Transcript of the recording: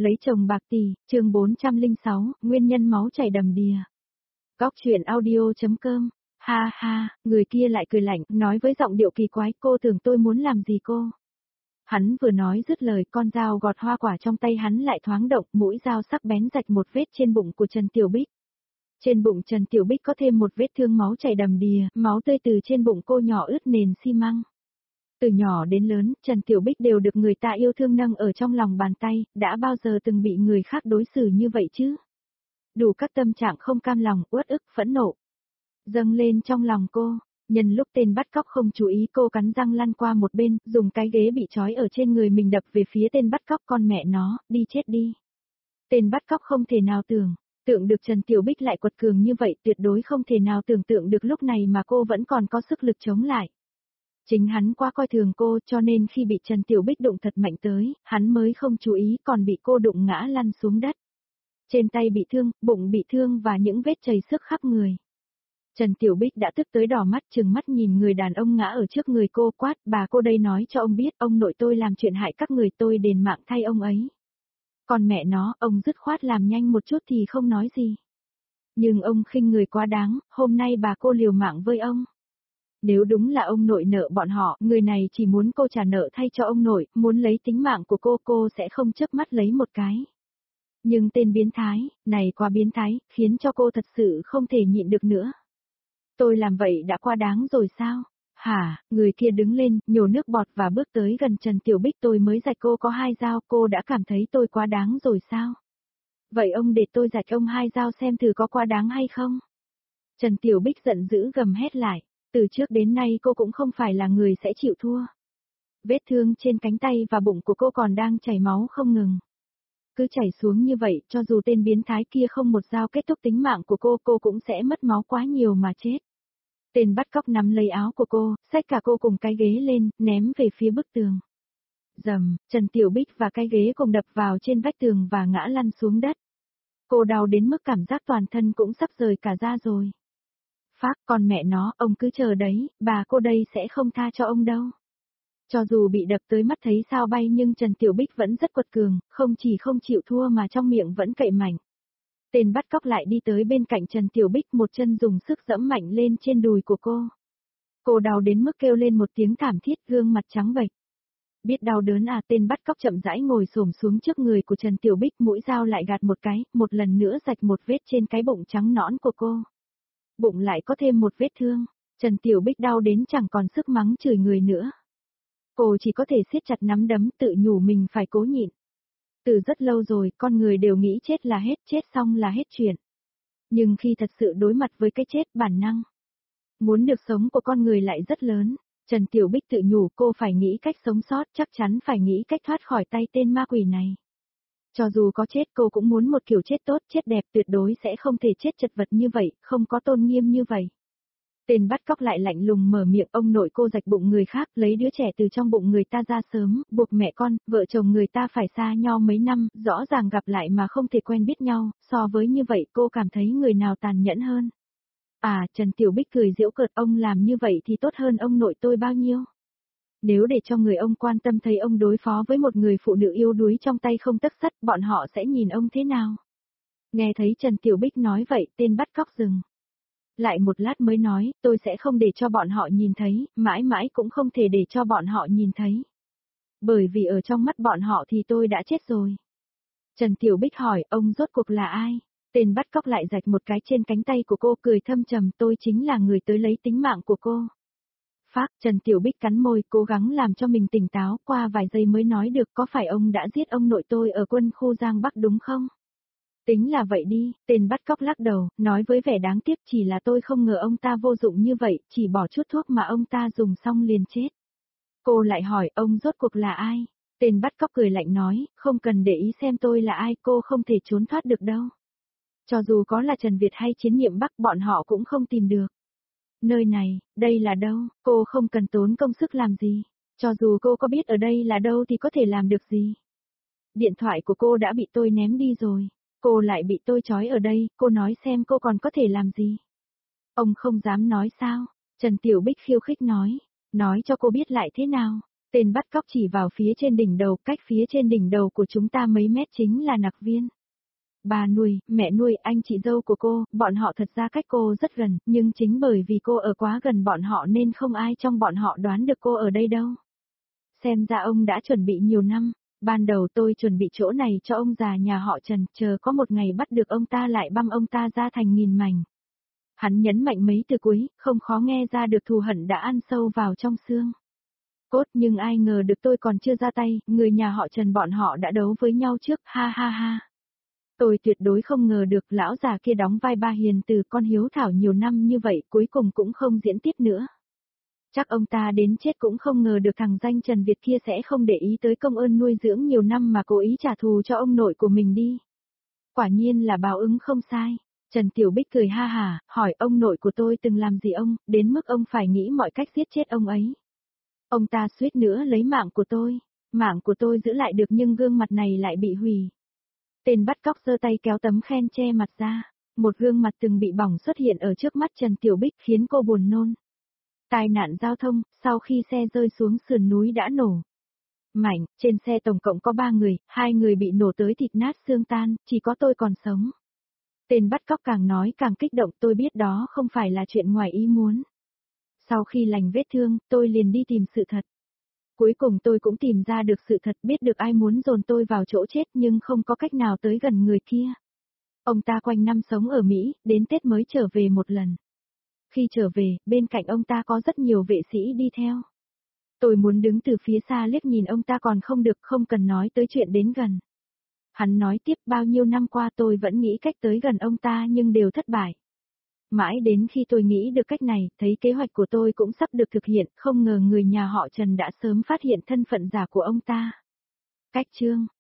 Lấy chồng bạc tỷ, chương 406, nguyên nhân máu chảy đầm đìa. Góc chuyện audio.com. Ha ha, người kia lại cười lạnh, nói với giọng điệu kỳ quái, cô tưởng tôi muốn làm gì cô? Hắn vừa nói dứt lời, con dao gọt hoa quả trong tay hắn lại thoáng động, mũi dao sắc bén rạch một vết trên bụng của Trần Tiểu Bích. Trên bụng Trần Tiểu Bích có thêm một vết thương, máu chảy đầm đìa, máu tươi từ trên bụng cô nhỏ ướt nền xi măng. Từ nhỏ đến lớn, Trần Tiểu Bích đều được người ta yêu thương nâng ở trong lòng bàn tay, đã bao giờ từng bị người khác đối xử như vậy chứ? Đủ các tâm trạng không cam lòng, uất ức, phẫn nộ dâng lên trong lòng cô. Nhân lúc tên bắt cóc không chú ý, cô cắn răng lăn qua một bên, dùng cái ghế bị trói ở trên người mình đập về phía tên bắt cóc, con mẹ nó, đi chết đi. Tên bắt cóc không thể nào tưởng tượng được Trần Tiểu Bích lại quật cường như vậy, tuyệt đối không thể nào tưởng tượng được lúc này mà cô vẫn còn có sức lực chống lại. Chính hắn quá coi thường cô, cho nên khi bị Trần Tiểu Bích đụng thật mạnh tới, hắn mới không chú ý, còn bị cô đụng ngã lăn xuống đất. Trên tay bị thương, bụng bị thương và những vết chảy xước khắp người. Trần Tiểu Bích đã tức tới đỏ mắt, trừng mắt nhìn người đàn ông ngã ở trước người cô, quát, bà cô đây nói cho ông biết, ông nội tôi làm chuyện hại các người, tôi đền mạng thay ông ấy. Còn mẹ nó, ông dứt khoát làm nhanh một chút thì không nói gì. Nhưng ông khinh người quá đáng, hôm nay bà cô liều mạng với ông. Nếu đúng là ông nội nợ bọn họ, người này chỉ muốn cô trả nợ thay cho ông nội, muốn lấy tính mạng của cô sẽ không chớp mắt lấy một cái. Nhưng tên biến thái, này quá biến thái, khiến cho cô thật sự không thể nhịn được nữa. Tôi làm vậy đã quá đáng rồi sao? Hả, người kia đứng lên, nhổ nước bọt và bước tới gần Trần Tiểu Bích, tôi mới rạch cô có 2 dao, cô đã cảm thấy tôi quá đáng rồi sao? Vậy ông để tôi rạch ông 2 dao xem thử có quá đáng hay không? Trần Tiểu Bích giận dữ gầm hét lại. Từ trước đến nay cô cũng không phải là người sẽ chịu thua. Vết thương trên cánh tay và bụng của cô còn đang chảy máu không ngừng. Cứ chảy xuống như vậy, cho dù tên biến thái kia không một dao kết thúc tính mạng của cô cũng sẽ mất máu quá nhiều mà chết. Tên bắt cóc nắm lấy áo của cô, xách cả cô cùng cái ghế lên, ném về phía bức tường. Rầm, Trần Tiểu Bích và cái ghế cùng đập vào trên vách tường và ngã lăn xuống đất. Cô đau đến mức cảm giác toàn thân cũng sắp rời cả da rồi. Phác, con mẹ nó, ông cứ chờ đấy, bà cô đây sẽ không tha cho ông đâu. Cho dù bị đập tới mắt thấy sao bay nhưng Trần Tiểu Bích vẫn rất quật cường, không chỉ không chịu thua mà trong miệng vẫn cậy mạnh. Tên bắt cóc lại đi tới bên cạnh Trần Tiểu Bích, một chân dùng sức giẫm mạnh lên trên đùi của cô. Cô đau đến mức kêu lên một tiếng thảm thiết, gương mặt trắng bệch. Biết đau đớn à, tên bắt cóc chậm rãi ngồi xổm xuống trước người của Trần Tiểu Bích, mũi dao lại gạt một cái, một lần nữa rạch một vết trên cái bụng trắng nõn của cô. Bụng lại có thêm một vết thương, Trần Tiểu Bích đau đến chẳng còn sức mắng chửi người nữa. Cô chỉ có thể siết chặt nắm đấm, tự nhủ mình phải cố nhịn. Từ rất lâu rồi, con người đều nghĩ chết là hết, chết xong là hết chuyện. Nhưng khi thật sự đối mặt với cái chết, bản năng muốn được sống của con người lại rất lớn. Trần Tiểu Bích tự nhủ cô phải nghĩ cách sống sót, chắc chắn phải nghĩ cách thoát khỏi tay tên ma quỷ này. Cho dù có chết cô cũng muốn một kiểu chết tốt, chết đẹp, tuyệt đối sẽ không thể chết chật vật như vậy, không có tôn nghiêm như vậy. Tên bắt cóc lại lạnh lùng mở miệng, ông nội cô rạch bụng người khác, lấy đứa trẻ từ trong bụng người ta ra sớm, buộc mẹ con, vợ chồng người ta phải xa nhau mấy năm, rõ ràng gặp lại mà không thể quen biết nhau, so với như vậy cô cảm thấy người nào tàn nhẫn hơn. À, Trần Tiểu Bích cười giễu cợt, ông làm như vậy thì tốt hơn ông nội tôi bao nhiêu. Nếu để cho người ông quan tâm thấy ông đối phó với một người phụ nữ yếu đuối trong tay không tấc sắt, bọn họ sẽ nhìn ông thế nào? Nghe thấy Trần Tiểu Bích nói vậy, tên bắt cóc dừng lại một lát mới nói, tôi sẽ không để cho bọn họ nhìn thấy, mãi mãi cũng không thể để cho bọn họ nhìn thấy. Bởi vì ở trong mắt bọn họ thì tôi đã chết rồi. Trần Tiểu Bích hỏi, ông rốt cuộc là ai? Tên bắt cóc lại rạch một cái trên cánh tay của cô, cười thâm trầm, tôi chính là người tới lấy tính mạng của cô. Phác, Trần Tiểu Bích cắn môi, cố gắng làm cho mình tỉnh táo, qua vài giây mới nói được, có phải ông đã giết ông nội tôi ở quân khu Giang Bắc đúng không? Tính là vậy đi, tên bắt cóc lắc đầu, nói với vẻ đáng tiếc, chỉ là tôi không ngờ ông ta vô dụng như vậy, chỉ bỏ chút thuốc mà ông ta dùng xong liền chết. Cô lại hỏi, ông rốt cuộc là ai? Tên bắt cóc cười lạnh nói, không cần để ý xem tôi là ai, cô không thể trốn thoát được đâu. Cho dù có là Trần Việt hay Chiến Nhiệm Bắc, bọn họ cũng không tìm được. Nơi này, đây là đâu, cô không cần tốn công sức làm gì. Cho dù cô có biết ở đây là đâu thì có thể làm được gì. Điện thoại của cô đã bị tôi ném đi rồi. Cô lại bị tôi trói ở đây, cô nói xem cô còn có thể làm gì. Ông không dám nói sao? Trần Tiểu Bích khiêu khích nói cho cô biết lại thế nào. Tên bắt cóc chỉ vào phía trên đỉnh đầu, cách phía trên đỉnh đầu của chúng ta mấy mét chính là Nặc Viên. Bà nuôi, mẹ nuôi, anh chị dâu của cô, bọn họ thật ra cách cô rất gần, nhưng chính bởi vì cô ở quá gần bọn họ nên không ai trong bọn họ đoán được cô ở đây đâu. Xem ra ông đã chuẩn bị nhiều năm. Ban đầu tôi chuẩn bị chỗ này cho ông già nhà họ Trần, chờ có một ngày bắt được ông ta lại băm ông ta ra thành nghìn mảnh. Hắn nhấn mạnh mấy từ cuối, không khó nghe ra được thù hận đã ăn sâu vào trong xương. Cốt, nhưng ai ngờ được tôi còn chưa ra tay, người nhà họ Trần bọn họ đã đấu với nhau trước, ha ha ha. Tôi tuyệt đối không ngờ được lão già kia đóng vai ba hiền từ con hiếu thảo nhiều năm như vậy cuối cùng cũng không diễn tiếp nữa. Chắc ông ta đến chết cũng không ngờ được thằng danh Trần Việt kia sẽ không để ý tới công ơn nuôi dưỡng nhiều năm mà cố ý trả thù cho ông nội của mình đi. Quả nhiên là báo ứng không sai. Trần Tiểu Bích cười ha hả, hỏi ông nội của tôi từng làm gì ông, đến mức ông phải nghĩ mọi cách giết chết ông ấy. Ông ta suýt nữa lấy mạng của tôi. Mạng của tôi giữ lại được nhưng gương mặt này lại bị hủy. Tên bắt cóc giơ tay kéo tấm khen che mặt ra. Một gương mặt từng bị bỏng xuất hiện ở trước mắt Trần Tiểu Bích khiến cô buồn nôn. Tai nạn giao thông, sau khi xe rơi xuống sườn núi đã nổ. Mảnh, trên xe tổng cộng có 3 người, 2 người bị nổ tới thịt nát xương tan, chỉ có tôi còn sống. Tên bắt cóc càng nói càng kích động, tôi biết đó không phải là chuyện ngoài ý muốn. Sau khi lành vết thương, tôi liền đi tìm sự thật. Cuối cùng tôi cũng tìm ra được sự thật, biết được ai muốn dồn tôi vào chỗ chết nhưng không có cách nào tới gần người kia. Ông ta quanh năm sống ở Mỹ, đến Tết mới trở về một lần. Khi trở về, bên cạnh ông ta có rất nhiều vệ sĩ đi theo. Tôi muốn đứng từ phía xa liếc nhìn ông ta còn không được, không cần nói tới chuyện đến gần. Hắn nói tiếp, bao nhiêu năm qua tôi vẫn nghĩ cách tới gần ông ta nhưng đều thất bại. Mãi đến khi tôi nghĩ được cách này, thấy kế hoạch của tôi cũng sắp được thực hiện, không ngờ người nhà họ Trần đã sớm phát hiện thân phận giả của ông ta. Cách chương